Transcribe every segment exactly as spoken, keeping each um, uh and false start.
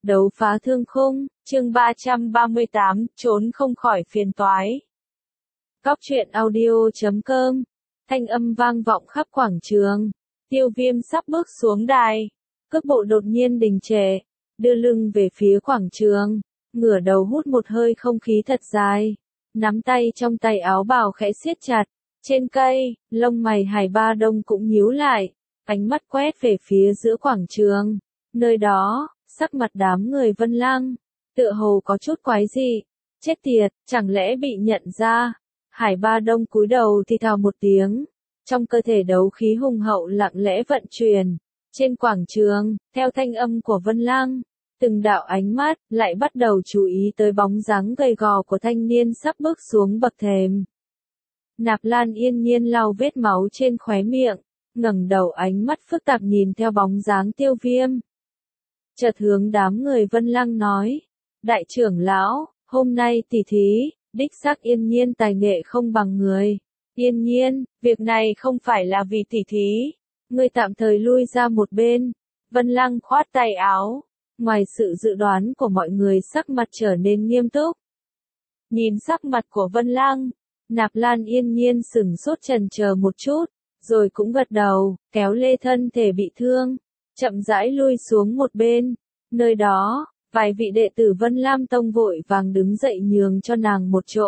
Đấu phá thương khung, chương ba trăm ba mươi tám, trốn không khỏi phiền toái. Góc truyện audio chấm com, thanh âm vang vọng khắp quảng trường. Tiêu Viêm sắp bước xuống đài, cước bộ đột nhiên đình trệ, đưa lưng về phía quảng trường, ngửa đầu hút một hơi không khí thật dài, nắm tay trong tay áo bào khẽ siết chặt. Trên cây, lông mày Hải Ba Đông cũng nhíu lại, ánh mắt quét về phía giữa quảng trường. Nơi đó, sắc mặt đám người Vân Lăng, tựa hồ có chút quái dị. Chết tiệt, chẳng lẽ bị nhận ra? Hải Ba Đông cúi đầu thì thào một tiếng. Trong cơ thể đấu khí hùng hậu lặng lẽ vận chuyển. Trên quảng trường, theo thanh âm của Vân Lăng, từng đạo ánh mắt lại bắt đầu chú ý tới bóng dáng gầy gò của thanh niên sắp bước xuống bậc thềm. Nạp Lan yên nhiên lau vết máu trên khóe miệng, ngẩng đầu ánh mắt phức tạp nhìn theo bóng dáng Tiêu Viêm. Chợt hướng đám người Vân Lăng nói, đại trưởng lão, hôm nay tỷ thí, đích xác yên nhiên tài nghệ không bằng người. Yên nhiên, việc này không phải là vì tỷ thí, ngươi tạm thời lui ra một bên. Vân Lăng khoát tay áo, ngoài sự dự đoán của mọi người sắc mặt trở nên nghiêm túc. Nhìn sắc mặt của Vân Lăng, Nạp Lan yên nhiên sửng sốt chần chờ một chút, rồi cũng gật đầu, kéo lê thân thể bị thương, chậm rãi lui xuống một bên. Nơi đó, vài vị đệ tử Vân Lam Tông vội vàng đứng dậy nhường cho nàng một chỗ.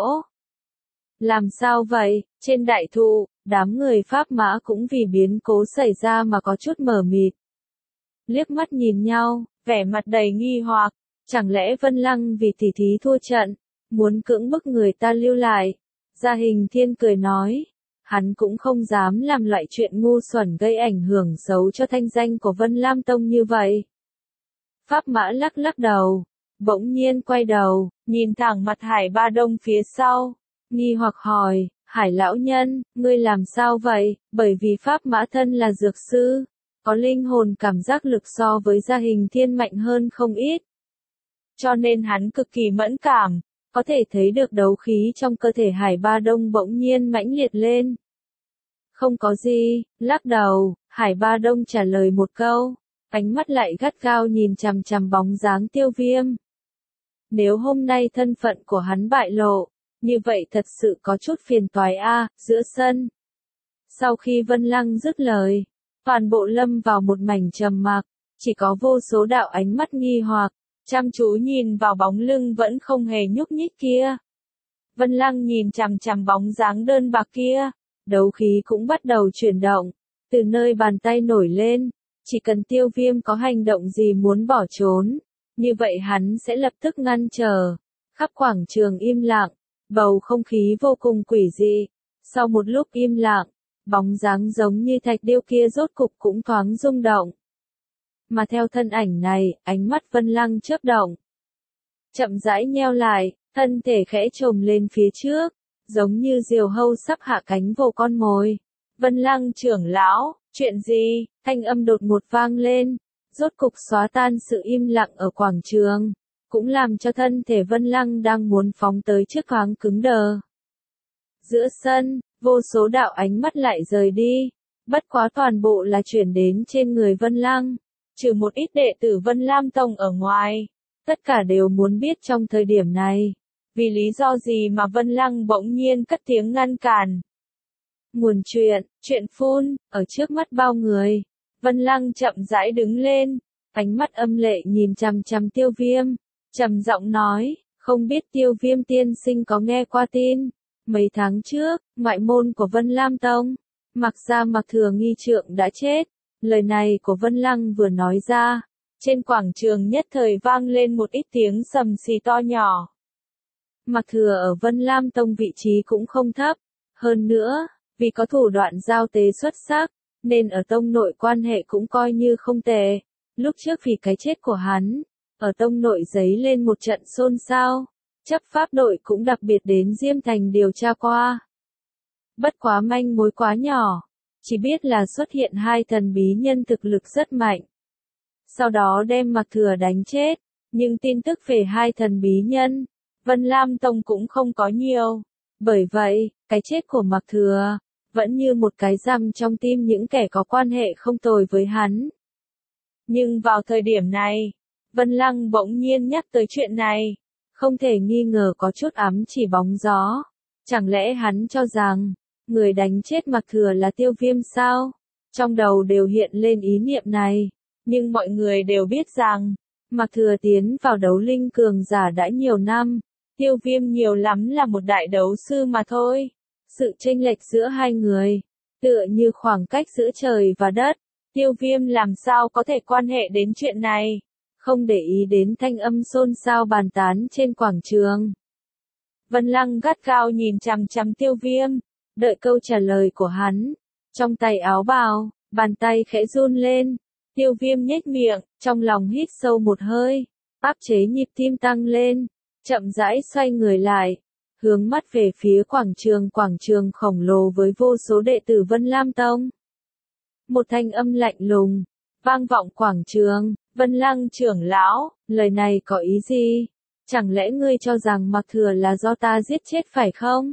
Làm sao vậy? Trên đại thụ, đám người Pháp Mã cũng vì biến cố xảy ra mà có chút mờ mịt. Liếc mắt nhìn nhau, vẻ mặt đầy nghi hoặc, chẳng lẽ Vân Lăng vì tỷ thí thua trận, muốn cưỡng bức người ta lưu lại? Gia Hình Thiên cười nói, hắn cũng không dám làm loại chuyện ngu xuẩn gây ảnh hưởng xấu cho thanh danh của Vân Lam Tông như vậy. Pháp Mã lắc lắc đầu, bỗng nhiên quay đầu, nhìn thẳng mặt Hải Ba Đông phía sau, nghi hoặc hỏi, Hải lão nhân, ngươi làm sao vậy? Bởi vì Pháp Mã thân là dược sư, có linh hồn cảm giác lực so với Gia Hình Thiên mạnh hơn không ít. Cho nên hắn cực kỳ mẫn cảm, có thể thấy được đấu khí trong cơ thể Hải Ba Đông bỗng nhiên mãnh liệt lên. Không có gì, lắc đầu, Hải Ba Đông trả lời một câu, ánh mắt lại gắt gao nhìn chằm chằm bóng dáng Tiêu Viêm. Nếu hôm nay thân phận của hắn bại lộ, như vậy thật sự có chút phiền toái a. Giữa sân. Sau khi Vân Lăng dứt lời, toàn bộ lâm vào một mảnh trầm mặc, chỉ có vô số đạo ánh mắt nghi hoặc, chăm chú nhìn vào bóng lưng vẫn không hề nhúc nhích kia. Vân Lăng nhìn chằm chằm bóng dáng đơn bạc kia, đấu khí cũng bắt đầu chuyển động, từ nơi bàn tay nổi lên, chỉ cần Tiêu Viêm có hành động gì muốn bỏ trốn, như vậy hắn sẽ lập tức ngăn trở. Khắp quảng trường im lặng, bầu không khí vô cùng quỷ dị. Sau một lúc im lặng, bóng dáng giống như thạch điêu kia rốt cục cũng thoáng rung động. Mà theo thân ảnh này, ánh mắt Vân Lăng chớp động. Chậm rãi nheo lại, thân thể khẽ trồm lên phía trước, giống như diều hâu sắp hạ cánh vồ con mồi. Vân Lăng trưởng lão, chuyện gì? Thanh âm đột ngột vang lên, rốt cục xóa tan sự im lặng ở quảng trường, cũng làm cho thân thể Vân Lăng đang muốn phóng tới trước thoáng cứng đờ. Giữa sân, vô số đạo ánh mắt lại rời đi, bất quá toàn bộ là chuyển đến trên người Vân Lăng. Trừ một ít đệ tử Vân Lam Tông ở ngoài, tất cả đều muốn biết trong thời điểm này, vì lý do gì mà Vân Lăng bỗng nhiên cất tiếng ngăn cản. Nguồn chuyện, chuyện phun, ở trước mắt bao người, Vân Lăng chậm rãi đứng lên, ánh mắt âm lệ nhìn chằm chằm Tiêu Viêm, trầm giọng nói, không biết Tiêu Viêm tiên sinh có nghe qua tin, mấy tháng trước, ngoại môn của Vân Lam Tông, Mặc Gia Mặc Thừa nghi trượng đã chết. Lời này của Vân Lăng vừa nói ra, trên quảng trường nhất thời vang lên một ít tiếng sầm xì to nhỏ. Mặc Thừa ở Vân Lam Tông vị trí cũng không thấp, hơn nữa, vì có thủ đoạn giao tế xuất sắc, nên ở tông nội quan hệ cũng coi như không tệ. Lúc trước vì cái chết của hắn, ở tông nội giấy lên một trận xôn xao, chấp pháp đội cũng đặc biệt đến Diêm Thành điều tra qua. Bất quá manh mối quá nhỏ. Chỉ biết là xuất hiện hai thần bí nhân thực lực rất mạnh. Sau đó đem Mặc Thừa đánh chết, nhưng tin tức về hai thần bí nhân, Vân Lam Tông cũng không có nhiều. Bởi vậy, cái chết của Mặc Thừa, vẫn như một cái răm trong tim những kẻ có quan hệ không tồi với hắn. Nhưng vào thời điểm này, Vân Lăng bỗng nhiên nhắc tới chuyện này. Không thể nghi ngờ có chút ám chỉ bóng gió. Chẳng lẽ hắn cho rằng, người đánh chết Mạc Thừa là Tiêu Viêm sao? Trong đầu đều hiện lên ý niệm này. Nhưng mọi người đều biết rằng, Mạc Thừa tiến vào đấu linh cường giả đã nhiều năm. Tiêu Viêm nhiều lắm là một đại đấu sư mà thôi. Sự chênh lệch giữa hai người, tựa như khoảng cách giữa trời và đất. Tiêu Viêm làm sao có thể quan hệ đến chuyện này? Không để ý đến thanh âm xôn xao bàn tán trên quảng trường. Vân Lăng gắt gao nhìn chằm chằm Tiêu Viêm, đợi câu trả lời của hắn. Trong tay áo bào, bàn tay khẽ run lên. Tiêu Viêm nhếch miệng, trong lòng hít sâu một hơi, áp chế nhịp tim tăng lên, chậm rãi xoay người lại, hướng mắt về phía quảng trường quảng trường khổng lồ với vô số đệ tử Vân Lam Tông. Một thanh âm lạnh lùng, vang vọng quảng trường, Vân Lăng trưởng lão, lời này có ý gì? Chẳng lẽ ngươi cho rằng Mạc Thừa là do ta giết chết phải không?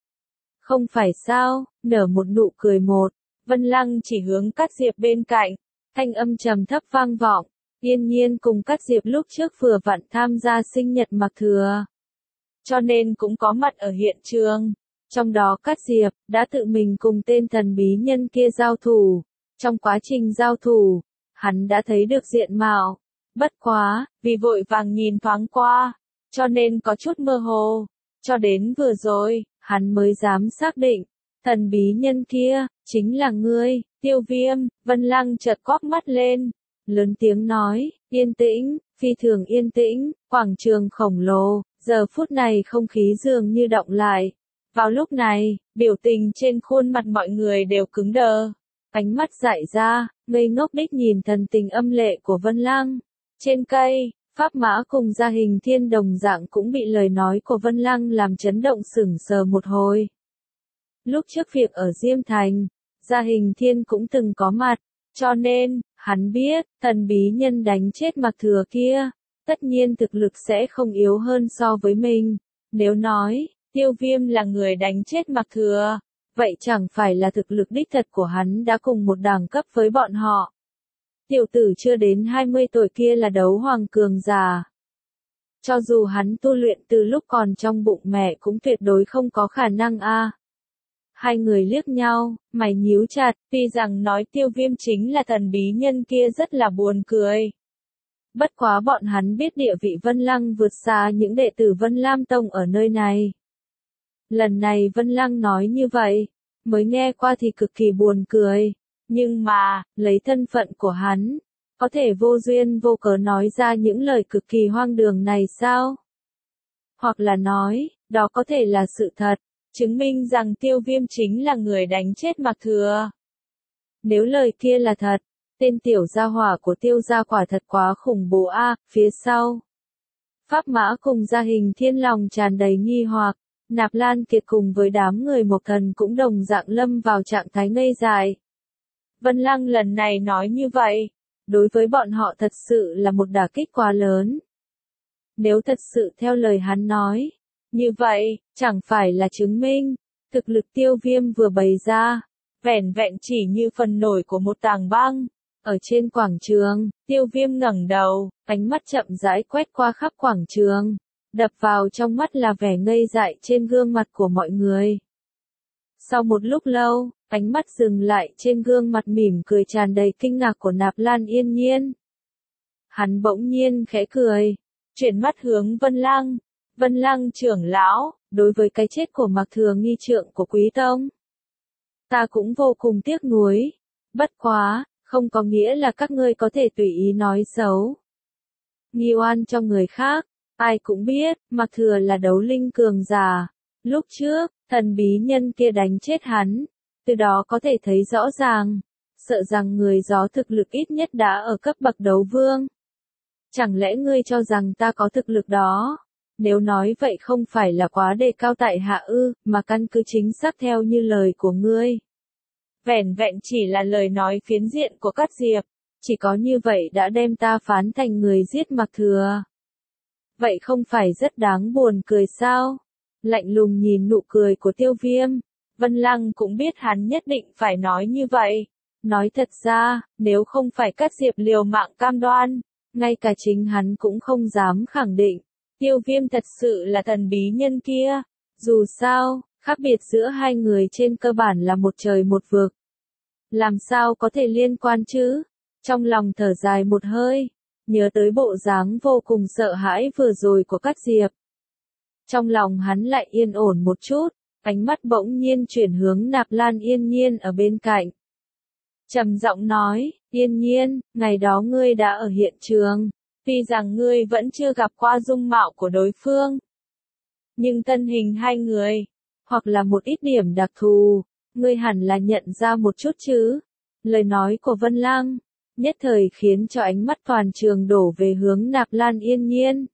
Không phải sao, nở một nụ cười một, Vân Lăng chỉ hướng Cát Diệp bên cạnh, thanh âm trầm thấp vang vọng, Yên Nhiên cùng Cát Diệp lúc trước vừa vặn tham gia sinh nhật Mạc Thừa. Cho nên cũng có mặt ở hiện trường, trong đó Cát Diệp đã tự mình cùng tên thần bí nhân kia giao thủ, trong quá trình giao thủ, hắn đã thấy được diện mạo, bất quá, vì vội vàng nhìn thoáng qua, cho nên có chút mơ hồ, cho đến vừa rồi, hắn mới dám xác định, thần bí nhân kia, chính là ngươi, Tiêu Viêm. Vân Lăng chợt quắc mắt lên, lớn tiếng nói, yên tĩnh, phi thường yên tĩnh, quảng trường khổng lồ, giờ phút này không khí dường như động lại. Vào lúc này, biểu tình trên khuôn mặt mọi người đều cứng đờ, ánh mắt dại ra, ngây ngốc đích nhìn thần tình âm lệ của Vân Lăng. Trên cây, Pháp Mã cùng Gia Hình Thiên đồng dạng cũng bị lời nói của Vân Lăng làm chấn động sửng sờ một hồi. Lúc trước việc ở Diêm Thành, Gia Hình Thiên cũng từng có mặt, cho nên, hắn biết, thần bí nhân đánh chết Mạc Thừa kia, tất nhiên thực lực sẽ không yếu hơn so với mình. Nếu nói, Tiêu Viêm là người đánh chết Mạc Thừa, vậy chẳng phải là thực lực đích thật của hắn đã cùng một đẳng cấp với bọn họ. Tiểu tử chưa đến hai mươi tuổi kia là đấu hoàng cường giả. Cho dù hắn tu luyện từ lúc còn trong bụng mẹ cũng tuyệt đối không có khả năng a. À. Hai người liếc nhau, mày nhíu chặt, tuy rằng nói Tiêu Viêm chính là thần bí nhân kia rất là buồn cười. Bất quá bọn hắn biết địa vị Vân Lăng vượt xa những đệ tử Vân Lam Tông ở nơi này. Lần này Vân Lăng nói như vậy, mới nghe qua thì cực kỳ buồn cười. Nhưng mà, lấy thân phận của hắn, có thể vô duyên vô cớ nói ra những lời cực kỳ hoang đường này sao? Hoặc là nói, đó có thể là sự thật, chứng minh rằng Tiêu Viêm chính là người đánh chết Mạc Thừa. Nếu lời kia là thật, tên tiểu gia hỏa của Tiêu gia quả thật quá khủng bố a. À, phía sau. Pháp Mã cùng Gia Hình Thiên lòng tràn đầy nghi hoặc, Nạp Lan Kiệt cùng với đám người Mộc Thần cũng đồng dạng lâm vào trạng thái ngây dại. Vân Lăng lần này nói như vậy, đối với bọn họ thật sự là một đả kích quá lớn. Nếu thật sự theo lời hắn nói, như vậy, chẳng phải là chứng minh, thực lực Tiêu Viêm vừa bày ra, vẻn vẹn chỉ như phần nổi của một tảng băng. Ở trên quảng trường, Tiêu Viêm ngẩng đầu, ánh mắt chậm rãi quét qua khắp quảng trường, đập vào trong mắt là vẻ ngây dại trên gương mặt của mọi người. Sau một lúc lâu, ánh mắt dừng lại trên gương mặt mỉm cười tràn đầy kinh ngạc của Nạp Lan Yên Nhiên. Hắn bỗng nhiên khẽ cười, chuyển mắt hướng Vân Lăng. Vân Lăng trưởng lão, đối với cái chết của Mạc Thừa nghi trượng của Quý Tông, ta cũng vô cùng tiếc nuối. Bất quá, không có nghĩa là các ngươi có thể tùy ý nói xấu. Nghi oan cho người khác, ai cũng biết, Mạc Thừa là đấu linh cường giả. Lúc trước, thần bí nhân kia đánh chết hắn, từ đó có thể thấy rõ ràng, sợ rằng người gió thực lực ít nhất đã ở cấp bậc đấu vương. Chẳng lẽ ngươi cho rằng ta có thực lực đó? Nếu nói vậy không phải là quá đề cao tại hạ ư, mà căn cứ chính xác theo như lời của ngươi. Vẻn vẹn chỉ là lời nói phiến diện của Cát Diệp, chỉ có như vậy đã đem ta phán thành người giết Mạc Thừa. Vậy không phải rất đáng buồn cười sao? Lạnh lùng nhìn nụ cười của Tiêu Viêm, Vân Lăng cũng biết hắn nhất định phải nói như vậy. Nói thật ra, nếu không phải Cát Diệp liều mạng cam đoan, ngay cả chính hắn cũng không dám khẳng định, Tiêu Viêm thật sự là thần bí nhân kia. Dù sao, khác biệt giữa hai người trên cơ bản là một trời một vực. Làm sao có thể liên quan chứ? Trong lòng thở dài một hơi, nhớ tới bộ dáng vô cùng sợ hãi vừa rồi của Cát Diệp. Trong lòng hắn lại yên ổn một chút, ánh mắt bỗng nhiên chuyển hướng Nạp Lan Yên Nhiên ở bên cạnh. Trầm giọng nói, Yên Nhiên, ngày đó ngươi đã ở hiện trường, tuy rằng ngươi vẫn chưa gặp qua dung mạo của đối phương. Nhưng thân hình hai người, hoặc là một ít điểm đặc thù, ngươi hẳn là nhận ra một chút chứ. Lời nói của Vân Lang, nhất thời khiến cho ánh mắt toàn trường đổ về hướng Nạp Lan Yên Nhiên.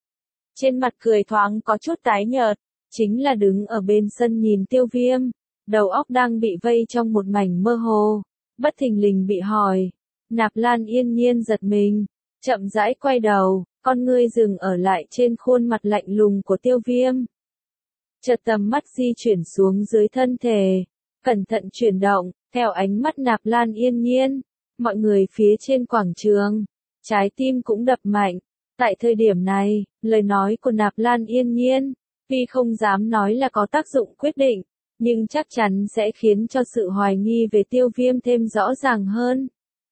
Trên mặt cười thoáng có chút tái nhợt, chính là đứng ở bên sân nhìn Tiêu Viêm, đầu óc đang bị vây trong một mảnh mơ hồ, bất thình lình bị hỏi. Nạp Lan Yên Nhiên giật mình, chậm rãi quay đầu, con ngươi dừng ở lại trên khuôn mặt lạnh lùng của Tiêu Viêm. Chợt tầm mắt di chuyển xuống dưới thân thể, cẩn thận chuyển động, theo ánh mắt Nạp Lan Yên Nhiên, mọi người phía trên quảng trường, trái tim cũng đập mạnh. Tại thời điểm này, lời nói của Nạp Lan Yên Nhiên, tuy không dám nói là có tác dụng quyết định, nhưng chắc chắn sẽ khiến cho sự hoài nghi về Tiêu Viêm thêm rõ ràng hơn.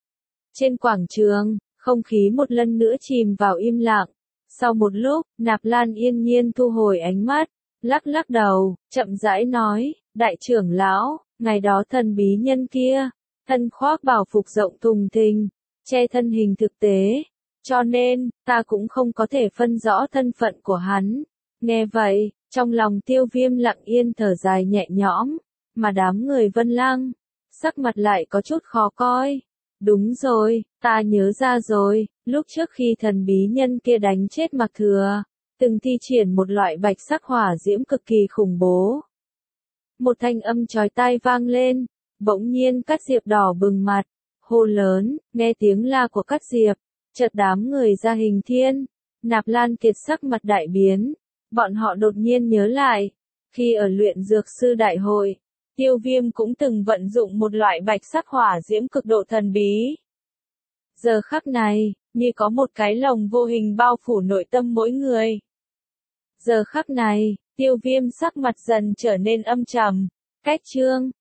Trên quảng trường, không khí một lần nữa chìm vào im lặng. Sau một lúc, Nạp Lan Yên Nhiên thu hồi ánh mắt, lắc lắc đầu, chậm rãi nói, đại trưởng lão, ngày đó thần bí nhân kia, thân khoác bảo phục rộng thùng thình, che thân hình thực tế, cho nên, ta cũng không có thể phân rõ thân phận của hắn. Nghe vậy, trong lòng Tiêu Viêm lặng yên thở dài nhẹ nhõm, mà đám người Vân Lang, sắc mặt lại có chút khó coi. Đúng rồi, ta nhớ ra rồi, lúc trước khi thần bí nhân kia đánh chết Mạc Thừa, từng thi triển một loại bạch sắc hỏa diễm cực kỳ khủng bố. Một thanh âm chói tai vang lên, bỗng nhiên Cát Diệp đỏ bừng mặt, hô lớn, nghe tiếng la của Cát Diệp, chợt đám người ra Hình Thiên, Nạp Lan Kiệt sắc mặt đại biến, bọn họ đột nhiên nhớ lại, khi ở luyện dược sư đại hội, Tiêu Viêm cũng từng vận dụng một loại bạch sắc hỏa diễm cực độ thần bí. Giờ khắc này, như có một cái lồng vô hình bao phủ nội tâm mỗi người. Giờ khắc này, Tiêu Viêm sắc mặt dần trở nên âm trầm, cách chương.